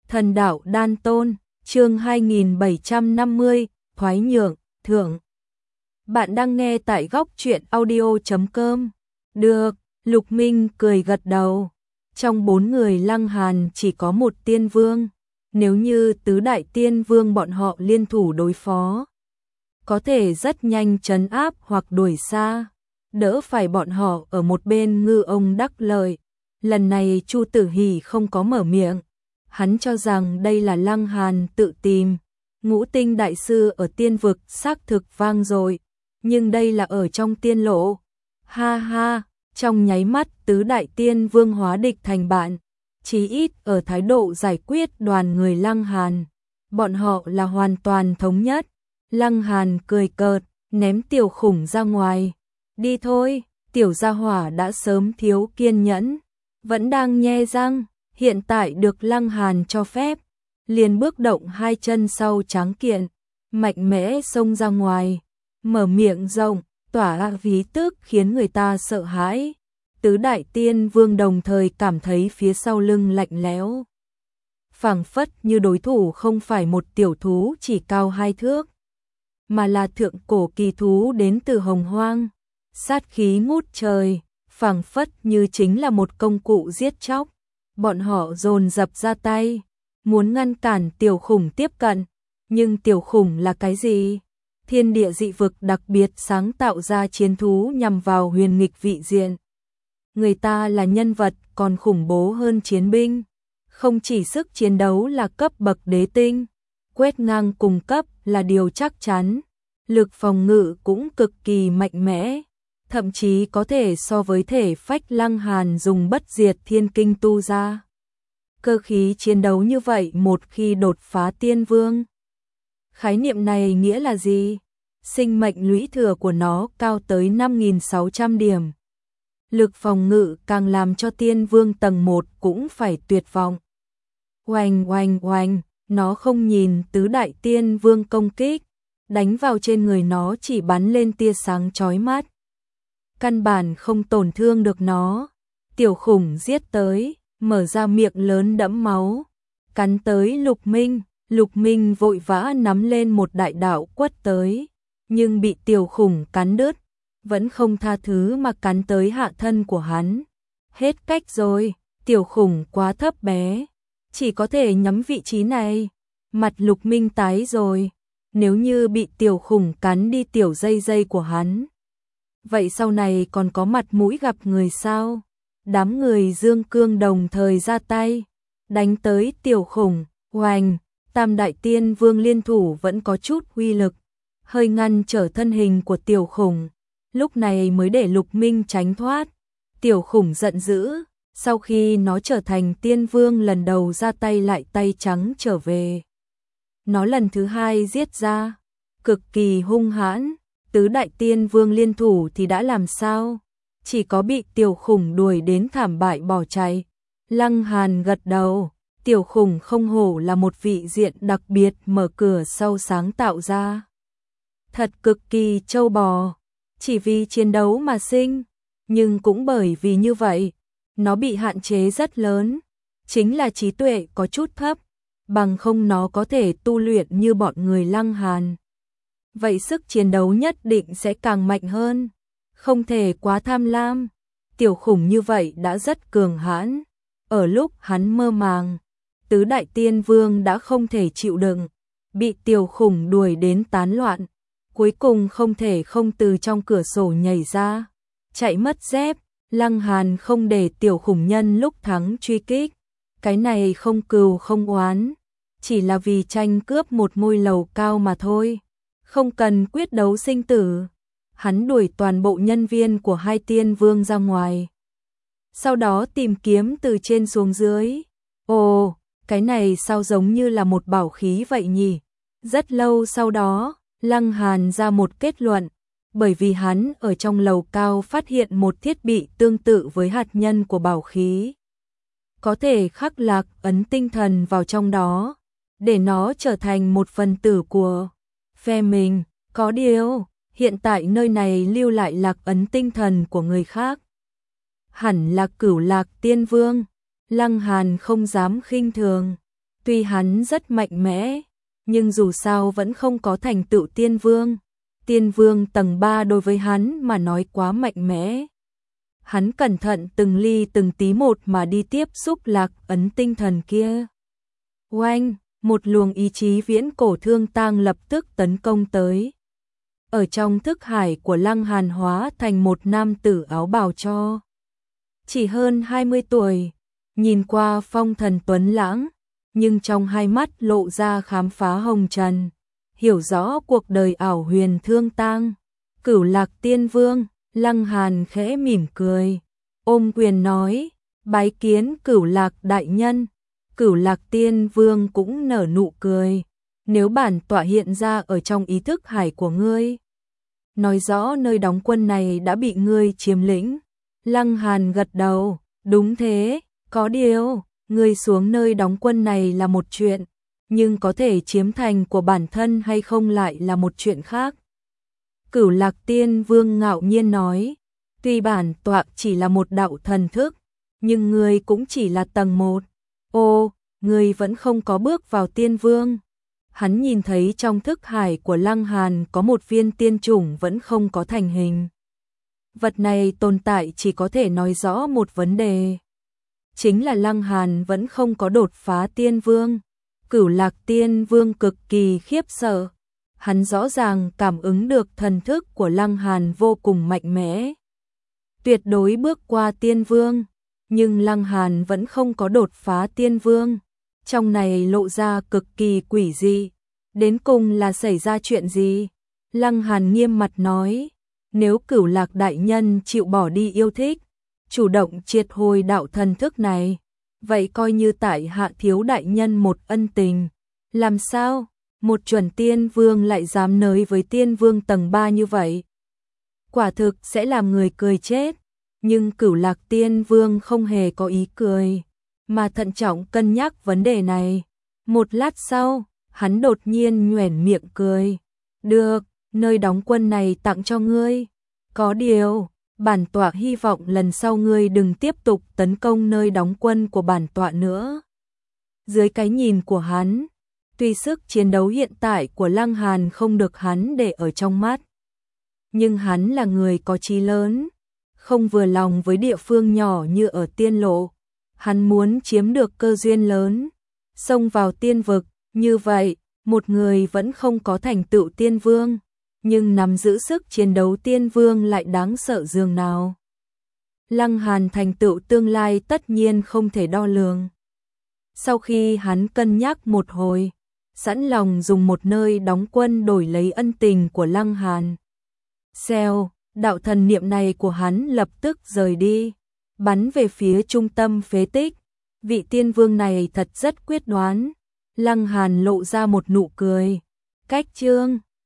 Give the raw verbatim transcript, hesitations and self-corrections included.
Thần đạo đan tôn, chương hai nghìn bảy trăm năm mươi, thoái nhượng, thượng. Bạn đang nghe tại góc truyện audio chấm com. Được, Lục Minh cười gật đầu. Trong bốn người Lăng Hàn chỉ có một tiên vương. Nếu như tứ đại tiên vương bọn họ liên thủ đối phó, có thể rất nhanh trấn áp hoặc đuổi xa, đỡ phải bọn họ ở một bên ngư ông đắc lợi. Lần này Chu Tử Hỉ không có mở miệng. Hắn cho rằng đây là Lăng Hàn tự tìm. Ngũ tinh đại sư ở tiên vực xác thực vang rồi, nhưng đây là ở trong tiên lộ. Ha ha, trong nháy mắt tứ đại tiên vương hóa địch thành bạn, chí ít ở thái độ giải quyết đoàn người Lăng Hàn, bọn họ là hoàn toàn thống nhất. Lăng Hàn cười cợt, ném tiểu khủng ra ngoài. Đi thôi, tiểu gia hỏa đã sớm thiếu kiên nhẫn, vẫn đang nhe răng. Hiện tại được Lăng Hàn cho phép, liền bước động hai chân sau tráng kiện, mạnh mẽ xông ra ngoài, mở miệng rộng, tỏa ra khí tức khiến người ta sợ hãi. Tứ đại tiên vương đồng thời cảm thấy phía sau lưng lạnh lẽo, phảng phất như đối thủ không phải một tiểu thú chỉ cao hai thước, mà là thượng cổ kỳ thú đến từ Hồng Hoang, sát khí ngút trời, phảng phất như chính là một công cụ giết chóc. Bọn họ dồn dập ra tay, muốn ngăn cản tiểu khủng tiếp cận, nhưng tiểu khủng là cái gì? Thiên địa dị vực đặc biệt sáng tạo ra chiến thú nhằm vào huyền nghịch vị diện. Người ta là nhân vật còn khủng bố hơn chiến binh, không chỉ sức chiến đấu là cấp bậc đế tinh, quét ngang cùng cấp là điều chắc chắn, lực phòng ngự cũng cực kỳ mạnh mẽ. Thậm chí có thể so với thể phách Lăng Hàn dùng bất diệt thiên kinh tu ra. Cơ khí chiến đấu như vậy một khi đột phá tiên vương. Khái niệm này nghĩa là gì? Sinh mệnh lũy thừa của nó cao tới năm nghìn sáu trăm điểm. Lực phòng ngự càng làm cho tiên vương tầng một cũng phải tuyệt vọng. Oanh oanh oanh, nó không nhìn tứ đại tiên vương công kích, đánh vào trên người nó chỉ bắn lên tia sáng chói mắt. Căn bản không tổn thương được nó. Tiểu khủng giết tới, mở ra miệng lớn đẫm máu, cắn tới Lục Minh. Lục Minh vội vã nắm lên một đại đạo quất tới, nhưng bị tiểu khủng cắn đứt, vẫn không tha thứ mà cắn tới hạ thân của hắn. Hết cách rồi, tiểu khủng quá thấp bé, chỉ có thể nhắm vị trí này. Mặt Lục Minh tái rồi, nếu như bị tiểu khủng cắn đi tiểu dây dây của hắn, vậy sau này còn có mặt mũi gặp người sao? Đám người Dương Cương đồng thời ra tay, đánh tới tiểu khủng. Oanh, tam đại tiên vương liên thủ vẫn có chút uy lực, hơi ngăn trở thân hình của tiểu khủng, lúc này mới để Lục Minh tránh thoát. Tiểu khủng giận dữ, sau khi nó trở thành tiên vương lần đầu ra tay lại tay trắng trở về. Nó lần thứ hai giết ra, cực kỳ hung hãn. Tứ đại tiên vương liên thủ thì đã làm sao? Chỉ có bị tiểu khủng đuổi đến thảm bại bỏ chạy. Lăng Hàn gật đầu, tiểu khủng không hổ là một vị diện đặc biệt mở cửa sau sáng tạo ra. Thật cực kỳ trâu bò, chỉ vì chiến đấu mà sinh, nhưng cũng bởi vì như vậy, nó bị hạn chế rất lớn, chính là trí tuệ có chút thấp, bằng không nó có thể tu luyện như bọn người Lăng Hàn. Vậy sức chiến đấu nhất định sẽ càng mạnh hơn, không thể quá tham lam. Tiểu khủng như vậy đã rất cường hãn, ở lúc hắn mơ màng, tứ đại tiên vương đã không thể chịu đựng, bị tiểu khủng đuổi đến tán loạn, cuối cùng không thể không từ trong cửa sổ nhảy ra, chạy mất dép. Lăng Hàn không để tiểu khủng nhân lúc thắng truy kích, cái này không cừu không oán, chỉ là vì tranh cướp một ngôi lầu cao mà thôi. Không cần quyết đấu sinh tử, hắn đuổi toàn bộ nhân viên của hai tiên vương ra ngoài. Sau đó tìm kiếm từ trên xuống dưới. Ồ, cái này sao giống như là một bảo khí vậy nhỉ? Rất lâu sau đó, Lăng Hàn ra một kết luận, bởi vì hắn ở trong lầu cao phát hiện một thiết bị tương tự với hạt nhân của bảo khí. Có thể khắc lạc ấn tinh thần vào trong đó, để nó trở thành một phần tử của phe mình. Có điều, hiện tại nơi này lưu lại lạc ấn tinh thần của người khác, hẳn là Cửu Lạc Tiên Vương. Lăng Hàn không dám khinh thường. Tuy hắn rất mạnh mẽ, nhưng dù sao vẫn không có thành tựu tiên vương. Tiên vương tầng ba đối với hắn mà nói quá mạnh mẽ. Hắn cẩn thận từng ly từng tí một mà đi tiếp xúc lạc ấn tinh thần kia. Oanh, một luồng ý chí viễn cổ thương tang lập tức tấn công tới. Ở trong thức hải của Lăng Hàn hóa thành một nam tử áo bào cho. Chỉ hơn hai mươi tuổi, nhìn qua phong thần tuấn lãng, nhưng trong hai mắt lộ ra khám phá hồng trần, hiểu rõ cuộc đời ảo huyền thương tang. Cửu Lạc Tiên Vương, Lăng Hàn khẽ mỉm cười, ôm quyền nói, bái kiến Cửu Lạc đại nhân. Cửu Lạc Tiên Vương cũng nở nụ cười, nếu bản tọa hiện ra ở trong ý thức hải của ngươi, nói rõ nơi đóng quân này đã bị ngươi chiếm lĩnh. Lăng Hàn gật đầu, đúng thế, có điều, ngươi xuống nơi đóng quân này là một chuyện, nhưng có thể chiếm thành của bản thân hay không lại là một chuyện khác. Cửu Lạc Tiên Vương ngạo nhiên nói, tuy bản tọa chỉ là một đạo thần thức, nhưng ngươi cũng chỉ là tầng một. Ô, ngươi vẫn không có bước vào tiên vương. Hắn nhìn thấy trong thức hải của Lăng Hàn có một viên tiên chủng vẫn không có thành hình. Vật này tồn tại chỉ có thể nói rõ một vấn đề. Chính là Lăng Hàn vẫn không có đột phá tiên vương. Cửu Lạc Tiên Vương cực kỳ khiếp sợ. Hắn rõ ràng cảm ứng được thần thức của Lăng Hàn vô cùng mạnh mẽ. Tuyệt đối bước qua tiên vương. Nhưng Lăng Hàn vẫn không có đột phá tiên vương. Trong này lộ ra cực kỳ quỷ dị. Đến cùng là xảy ra chuyện gì? Lăng Hàn nghiêm mặt nói, nếu Cửu Lạc đại nhân chịu bỏ đi yêu thích, chủ động triệt hồi đạo thần thức này, vậy coi như tại hạ thiếu đại nhân một ân tình. Làm sao? Một chuẩn tiên vương lại dám nới với tiên vương tầng ba như vậy? Quả thực sẽ làm người cười chết. Nhưng Cửu Lạc Tiên Vương không hề có ý cười, mà thận trọng cân nhắc vấn đề này. Một lát sau, hắn đột nhiên nhoẻn miệng cười. Được, nơi đóng quân này tặng cho ngươi. Có điều, bản tọa hy vọng lần sau ngươi đừng tiếp tục tấn công nơi đóng quân của bản tọa nữa. Dưới cái nhìn của hắn, tuy sức chiến đấu hiện tại của Lăng Hàn không được hắn để ở trong mắt, nhưng hắn là người có chí lớn, không vừa lòng với địa phương nhỏ như ở tiên lộ. Hắn muốn chiếm được cơ duyên lớn, xông vào tiên vực. Như vậy, một người vẫn không có thành tựu tiên vương, nhưng nắm giữ sức chiến đấu tiên vương lại đáng sợ dường nào. Lăng Hàn thành tựu tương lai tất nhiên không thể đo lường. Sau khi hắn cân nhắc một hồi, sẵn lòng dùng một nơi đóng quân đổi lấy ân tình của Lăng Hàn. Xèo, đạo thần niệm này của hắn lập tức rời đi, bắn về phía trung tâm phế tích. Vị tiên vương này thật rất quyết đoán. Lăng Hàn lộ ra một nụ cười. Cách chương